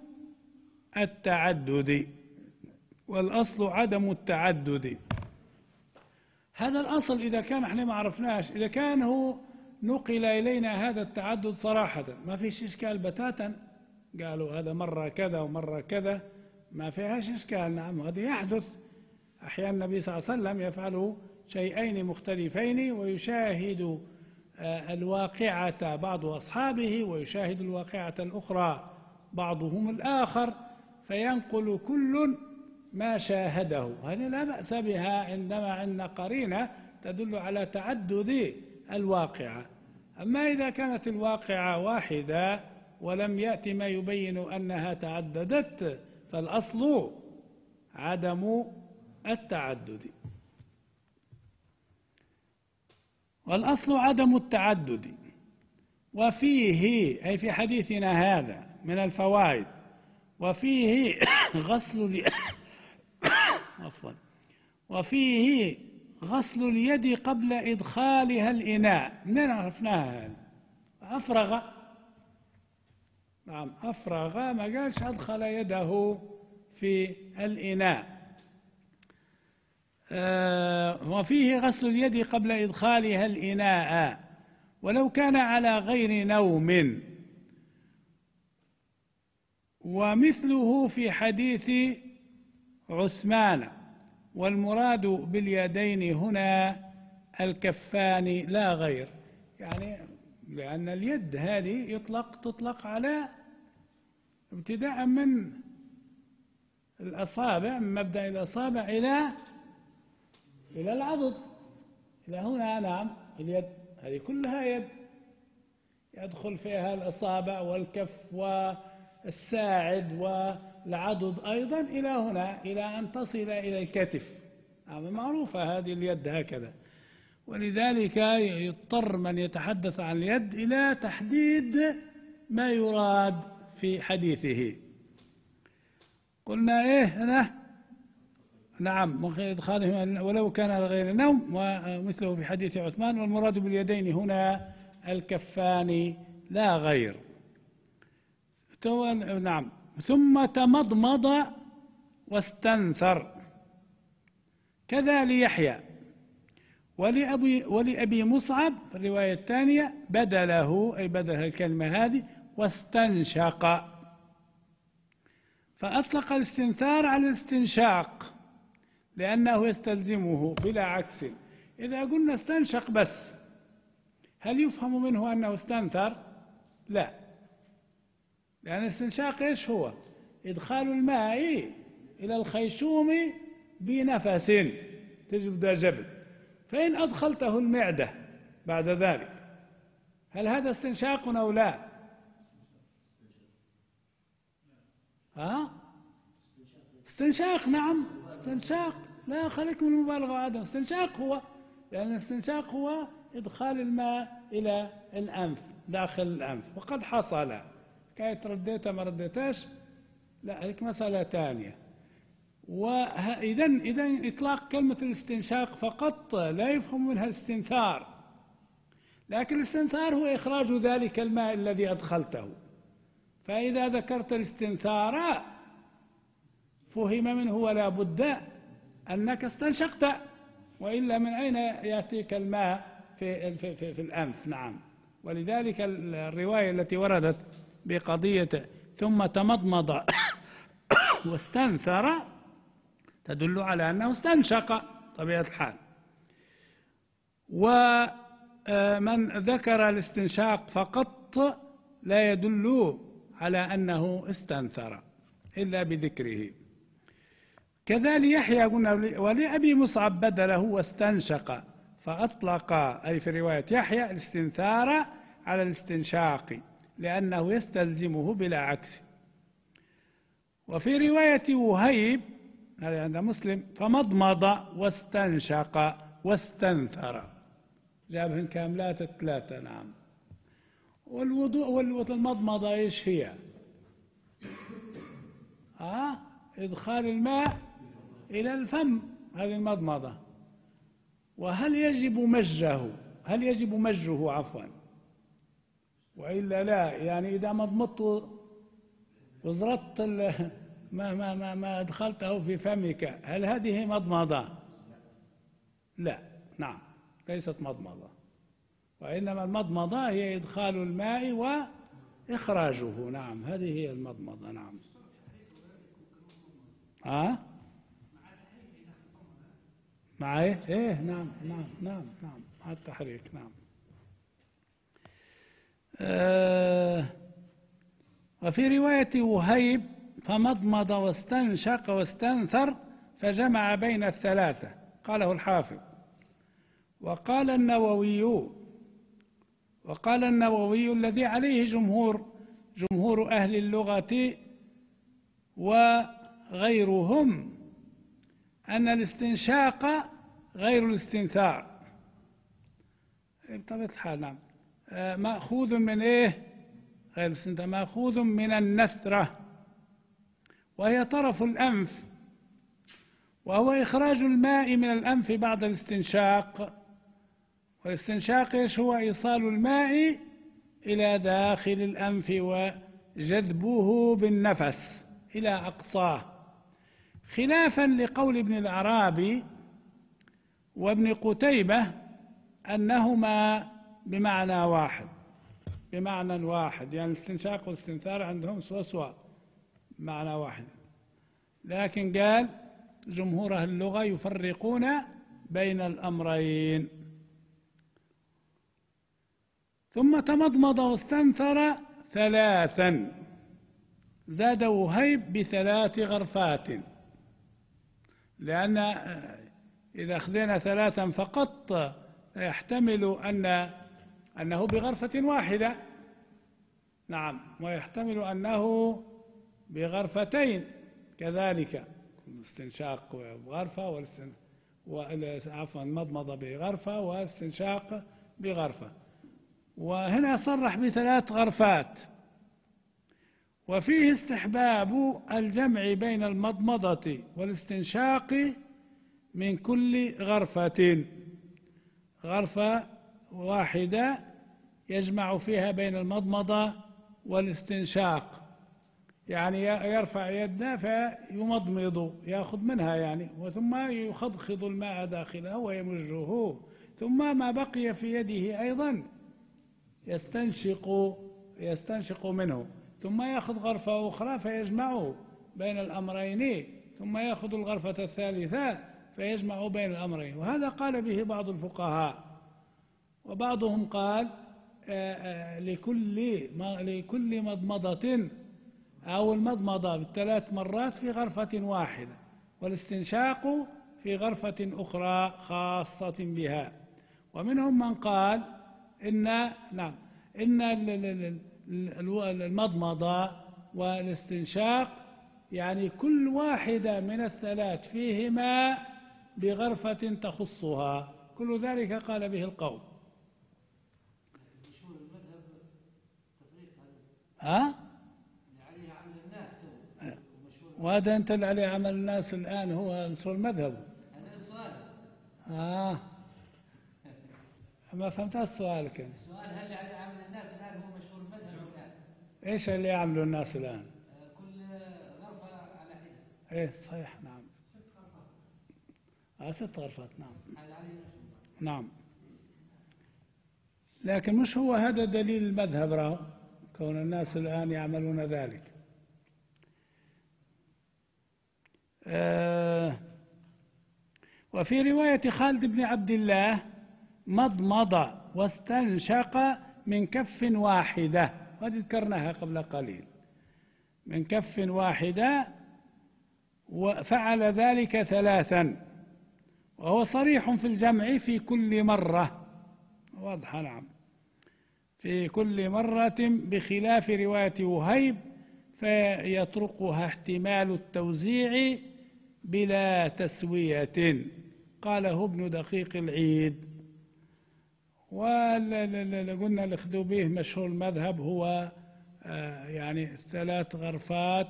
التعدد. هذا الأصل إذا كان احنا ما عرفناش، إذا كان هو نقل إلينا هذا التعدد صراحة ما فيش إشكال بتاتا، قالوا هذا مرة كذا ومرة كذا ما فيهاش إشكال، نعم، هذا يحدث أحيانا. النبي صلى الله عليه وسلم يفعل شيئين مختلفين، ويشاهد الواقعة بعض أصحابه، ويشاهد الواقعة الأخرى بعضهم الآخر، فينقل كل ما شاهده. هذه لا بأس بها عندما عندنا قرينة تدل على تعدد الواقعة. أما إذا كانت الواقعة واحدة ولم يأت ما يبين أنها تعددت، فالأصل عدم التعدد. والأصل عدم التعدد. وفيه، أي في حديثنا هذا من الفوائد، وفيه وفيه غسل اليد قبل إدخالها الإناء. منين عرفناها هذه؟ أفرغ، نعم أفرغ، ما قالش أدخل يده في الإناء. وفيه غسل اليد قبل إدخالها الإناء ولو كان على غير نوم. ومثله في حديث عثمان. والمراد باليدين هنا الكفان لا غير، يعني لأن اليد هذه تطلق على ابتداء من الأصابع، من مبدأ الأصابع إلى العضد، إلى هنا. نعم اليد هذه كلها يد، يدخل فيها الأصابع والكف والساعد والعضد أيضا إلى هنا، إلى أن تصل إلى الكتف. معروفة هذه اليد هكذا. ولذلك يضطر من يتحدث عن اليد إلى تحديد ما يراد في حديثه. قلنا إيه هنا؟ نعم إدخالهما ولو كان على غير نوم، ومثله في حديث عثمان. والمراد باليدين هنا الكفان لا غير. نعم. ثم تمضمض واستنثر، كذا ليحيى. ولأبي مصعب في الرواية الثانية بدله، أي بدل الكلمة هذه، واستنشق، فأطلق الاستنثار على الاستنشاق لأنه يستلزمه بلا عكس. إذا قلنا استنشق بس، هل يفهم منه أنه استنثر؟ لا، لأن الاستنشاق إيش هو؟ إدخال الماء إلى الخيشوم بنفس تجب جبل، فإن أدخلته المعدة بعد ذلك هل هذا استنشاق أو لا؟ استنشاق، نعم استنشاق، لا خليك من المبالغة. عدم استنشاق هو، لأن الاستنشاق هو إدخال الماء إلى الأنف، داخل الأنف. وقد حصل، كاية رديتها ما رديتهاش، لا هيك مسألة ثانية. وإذا إطلاق كلمة الاستنشاق فقط لا يفهم منها الاستنثار، لكن الاستنثار هو إخراج ذلك الماء الذي أدخلته. فإذا ذكرت الاستنثار فهم منه ولا بد أنك استنشقت، وإلا من أين يأتيك الماء في الأنف؟ نعم. ولذلك الرواية التي وردت بقضية ثم تمضمض واستنثر تدل على أنه استنشق طبيعة الحال. ومن ذكر الاستنشاق فقط لا يدل على أنه استنثر إلا بذكره. كذا ليحيى قلنا. ولأبي مصعب بدله واستنشق، فأطلق، أي في رواية يحيى، الاستنثار على الاستنشاق لأنه يستلزمه بلا عكس. وفي رواية وهيب هذا عند مسلم فمضمض واستنشق واستنثر، جابهن كاملات الثلاثة. نعم. والوضوء والمضمضة إيش هي؟ إدخال الماء إلى الفم، هذه المضمضة. وهل يجب مجه؟ هل يجب مجه عفوا؟ وإلا لا، يعني إذا مضمضت وزرطت ما أدخلته في فمك، هل هذه مضمضة؟ لا، نعم ليست مضمضة، وإنما المضمضة هي إدخال الماء وإخراجه. نعم هذه هي المضمضة. نعم. مع إيه؟ نعم نعم نعم نعم، مع التحريك. نعم. وفي رواية وهيب فمضمض واستنشق واستنثر فجمع بين الثلاثة، قاله الحافظ. وقال النووي الذي عليه جمهور أهل اللغة وغيرهم أن الاستنشاق غير الاستنثار بطبيعة الحال. نعم. مأخوذ من إيه؟ غير الاستنثار مأخوذ من النثرة، وهي طرف الأنف، وهو إخراج الماء من الأنف بعد الاستنشاق. والاستنشاق إيش هو؟ إيصال الماء إلى داخل الأنف وجذبه بالنفس إلى أقصاه، خلافا لقول ابن الأعرابي وابن قتيبة أنهما بمعنى واحد، يعني الاستنشاق والاستنثار عندهم سوا معنى واحد. لكن قال جمهور أهل اللغة يفرقون بين الأمرين. ثم تمضمض واستنثر 3، زاد وهيب ب3 غرفات، لأن إذا أخذنا 3 فقط يحتمل أنه بغرفة واحدة. نعم. ويحتمل أنه بغرفتين كذلك، استنشاق بغرفة مضمضة بغرفة واستنشاق بغرفة. وهنا صرح ب3 غرفات. وفيه استحباب الجمع بين المضمضة والاستنشاق من كل غرفة واحدة يجمع فيها بين المضمضة والاستنشاق، يعني يرفع يده فيمضمض يأخذ منها يعني، وثم يخضخض الماء داخله ويمجه، ثم ما بقي في يده أيضا يستنشق منه، ثم يأخذ غرفة أخرى فيجمع بين الأمرين، ثم يأخذ الغرفة الثالثة فيجمع بين الأمرين. وهذا قال به بعض الفقهاء، وبعضهم قال لكل مضمضة أو المضمضة ب3 مرات في غرفة واحدة، والاستنشاق في غرفة أخرى خاصة بها. ومنهم من قال إن المضمضة والاستنشاق يعني كل واحدة من ال3 فيهما بغرفة تخصها، كل ذلك قال به القوم. وهذا أنت اللي عليه عمل الناس الآن هو مشهور المذهب. هذا السؤال. ما فهمت السؤال كان. السؤال هل اللي عليه عمل الناس الآن هو مشهور المذهب الآن؟ إيش اللي يعملوا الناس الآن؟ كل غرفة على حدة. إيه صحيح. نعم. 6 غرفات. نعم. هذا عليه نعم. لكن مش هو هذا دليل المذهب راه كون الناس الآن يعملون ذلك. وفي رواية خالد بن عبد الله مضمض واستنشق من كف واحدة، وذكرناها قبل قليل، من كف واحدة، وفعل ذلك 3، وهو صريح في الجمع في كل مرة، واضح. نعم. في كل مرة بخلاف رواية وهيب فيطرقها احتمال التوزيع بلا تسوية، قاله ابن دقيق العيد. وقلنا الخدوبيه مشهور المذهب هو يعني 3 غرفات،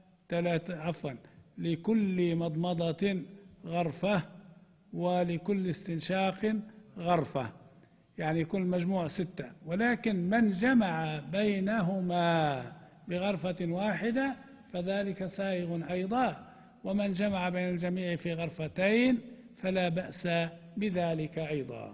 لكل مضمضة غرفة ولكل استنشاق غرفة، يعني كل مجموع 6. ولكن من جمع بينهما بغرفة واحدة فذلك سائغ أيضا، ومن جمع بين الجميع في غرفتين فلا بأس بذلك أيضا.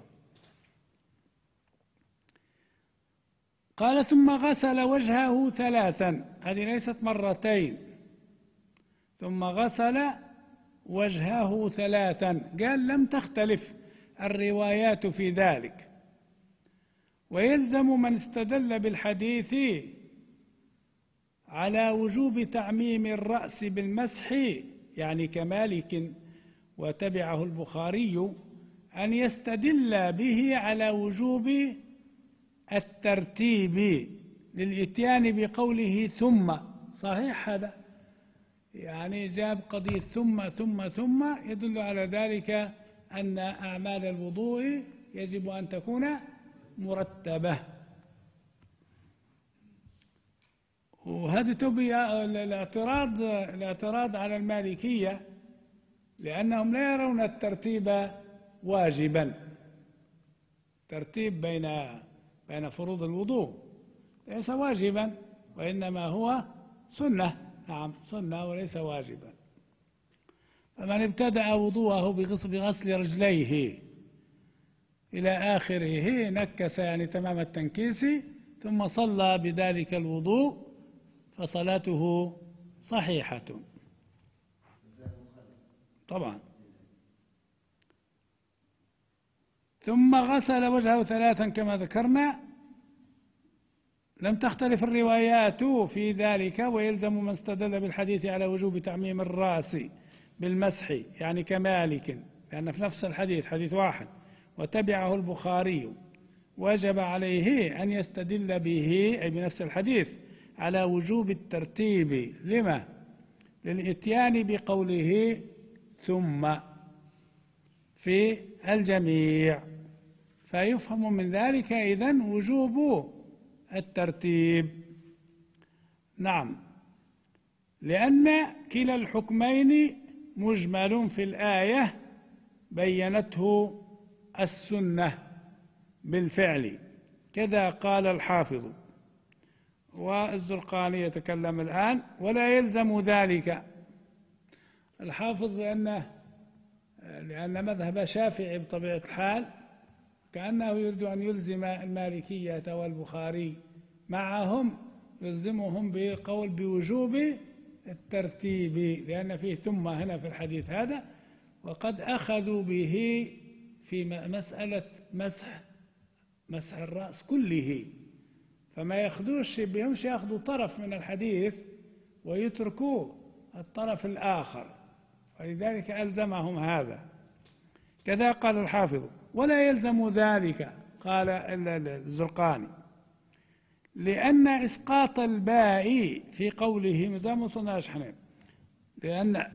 قال ثم غسل وجهه 3، هذه ليست مرتين، ثم غسل وجهه 3، قال لم تختلف الروايات في ذلك. ويلزم من استدل بالحديث على وجوب تعميم الرأس بالمسح، يعني كمالك وتبعه البخاري، أن يستدل به على وجوب الترتيب للإتيان بقوله ثم. صحيح هذا، يعني جاب قضية ثم يدل على ذلك أن أعمال الوضوء يجب أن تكون مرتبة. وهذا تبي الاعتراض على المالكية، لأنهم لا يرون الترتيب واجبا. ترتيب بين فروض الوضوء ليس واجبا، وإنما هو سنة. نعم سنة وليس واجبا. فمن ابتدأ وضوءه بغسل رجليه إلى آخره نكس، يعني تمام التنكيس، ثم صلى بذلك الوضوء فصلاته صحيحة طبعا. ثم غسل وجهه 3 كما ذكرنا. لم تختلف الروايات في ذلك، ويلزم من استدل بالحديث على وجوب تعميم الرأس بالمسح يعني كمالك، لأن في نفس الحديث حديث واحد وتبعه البخاري، وجب عليه أن يستدل به أي بنفس الحديث على وجوب الترتيب. لما؟ للإتيان بقوله ثم في الجميع، فيفهم من ذلك إذن وجوب الترتيب. نعم، لأن كلا الحكمين مجمل في الآية بينته السنة بالفعل، كذا قال الحافظ. والزرقاني يتكلم الآن. ولا يلزم ذلك الحافظ لأن مذهب شافعي بطبيعة الحال كأنه يريد أن يلزم المالكية والبخاري معهم، يلزمهم بقول بوجوب الترتيب، لأن فيه ثم هنا في الحديث هذا، وقد أخذوا به في مسألة مسح الرأس كله، فما يأخذوش بهمش يأخذوا طرف من الحديث ويتركوا الطرف الآخر، ولذلك ألزمهم هذا. كذا قال الحافظ. ولا يلزم ذلك قال الزرقاني لأن إسقاط الباء في قوله مزام صناش حنين، لأن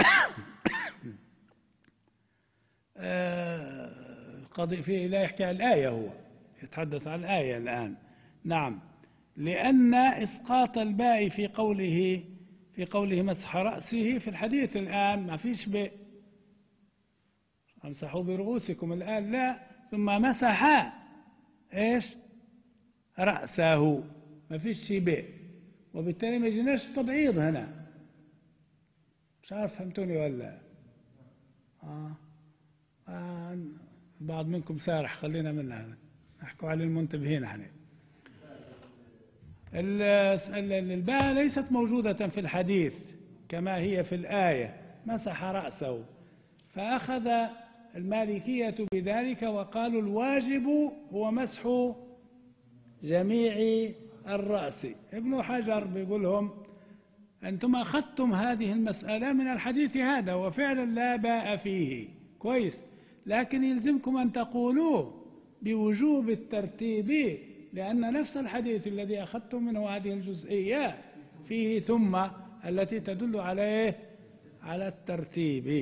قضي فيه لا يحكي عن الآية، هو يتحدث عن الآية الآن. نعم، لأن إسقاط الباء في قوله مسح رأسه في الحديث الآن ما فيش باء، امسحوا برؤوسكم الآن لا، ثم مسح ايش رأسه، ما فيش شيء باء، وبالتالي ما يجيناش تبعيض هنا. مش عارف فهمتوني ولا؟ بعض منكم سارح، خلينا منها نحكوا على المنتبهين. احنا الباء ليست موجودة في الحديث كما هي في الآية مسح رأسه، فأخذ المالكية بذلك وقالوا الواجب هو مسح جميع الرأس. ابن حجر بيقول لهم أنتم أخذتم هذه المسألة من الحديث هذا، وفعلا لا باء فيه كويس، لكن يلزمكم أن تقولوا بوجوب الترتيب، لأن نفس الحديث الذي أخذتم منه هذه الجزئية فيه ثم التي تدل عليه على الترتيب.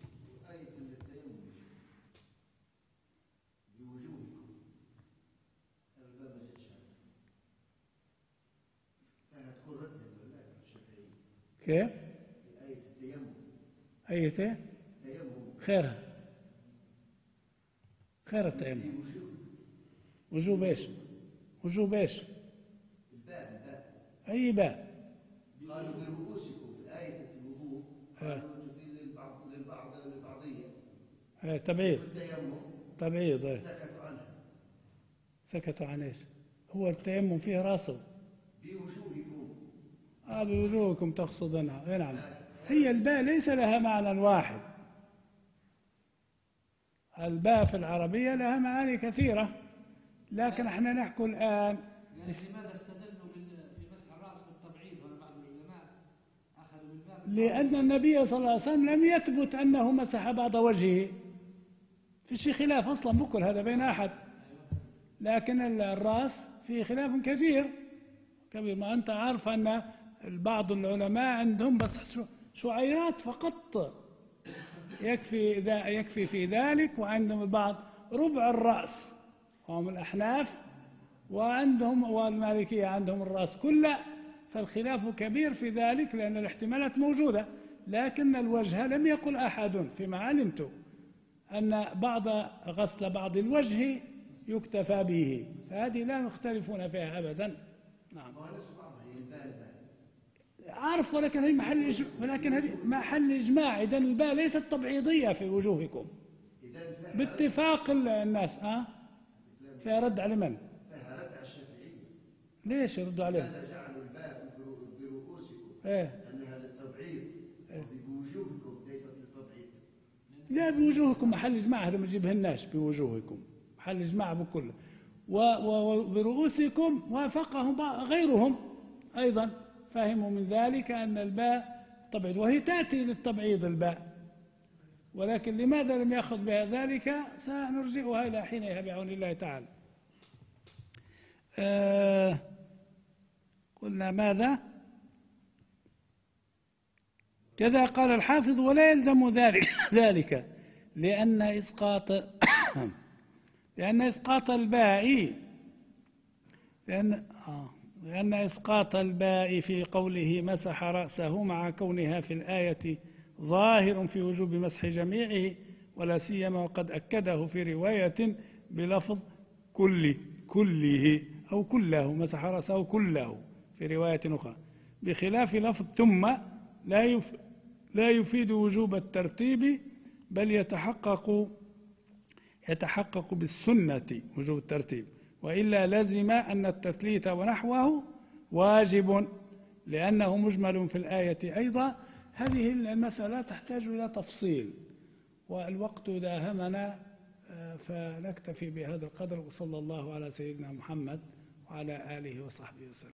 كيف؟ أية خيرها خير التيمم. وجوب ايش؟ وجوب ايش؟ أي باء؟ قالوا برؤوسكم في آية الوضوء، قالوا للبعضية تبعيض. تبعيض. سكتوا عنها. سكتوا عن ايش؟ هو التيمم فيه راسه. بوجوهكم. بوجوهكم تقصدونها. نعم، هي الباء ليس لها معنى واحد، الباء في العربية لها معاني كثيرة، لكن احنا نحكي الآن. يعني لماذا استدلوا في مسح الرأس بالتبعيض؟ ولا بعض العلماء أخذوا بالباب لأن النبي صلى الله عليه وسلم لم يثبت أنه مسح بعض وجهه، في شيء خلاف أصلا بكل هذا بين أحد، لكن الرأس فيه خلاف كثير، كبير. ما أنت عارف أن بعض العلماء عندهم بس شعيرات فقط يكفي في ذلك، وعندهم البعض ربع الرأس هم الأحناف، وعندهم والمالكية عندهم الرأس كله. فالخلاف كبير في ذلك لأن الاحتمالات موجودة، لكن الوجه لم يقل أحد فيما علمت أن غسل بعض الوجه يكتفى به، فهذه لا يختلفون فيها أبدا. نعم عارف، ولكن هذه محل إجماع. إذن الباء ليست تبعيضية في وجوهكم باتفاق الناس. فيها رد على من؟ فيها رد على الشافعية. ليش يردوا عليه؟ لماذا جعلوا الباء برؤوسكم؟ إيه؟ أنها للتبعيض، بوجوهكم ليست للتبعيض. لا، بوجوهكم محل إجماع، هذا ما يجيبهناش بوجوهكم محل إجماع بكل. وبرؤوسكم وافقهم غيرهم أيضا، فهموا من ذلك أن الباء تبعيض، وهي تأتي للتبعيض الباء، ولكن لماذا لم يأخذ بها ذلك سنرجئها إلى حينها بعون الله تعالى. قلنا ماذا؟ كذا قال الحافظ ولا يلزم ذلك لأن إسقاط الباء لأن إسقاط الباء في قوله مسح رأسه مع كونها في الآية ظاهر في وجوب مسح جميعه، ولا سيما وقد أكده في رواية بلفظ كله أو كله، مسح رأسه كله في رواية أخرى، بخلاف لفظ ثم لا يفيد وجوب الترتيب، بل يتحقق بالسنة وجوب الترتيب، وإلا لزم أن التثليث ونحوه واجب لأنه مجمل في الآية أيضا. هذه المسألة تحتاج إلى تفصيل، والوقت داهمنا، فنكتفي بهذا القدر، وصلى الله على سيدنا محمد وعلى آله وصحبه وسلم.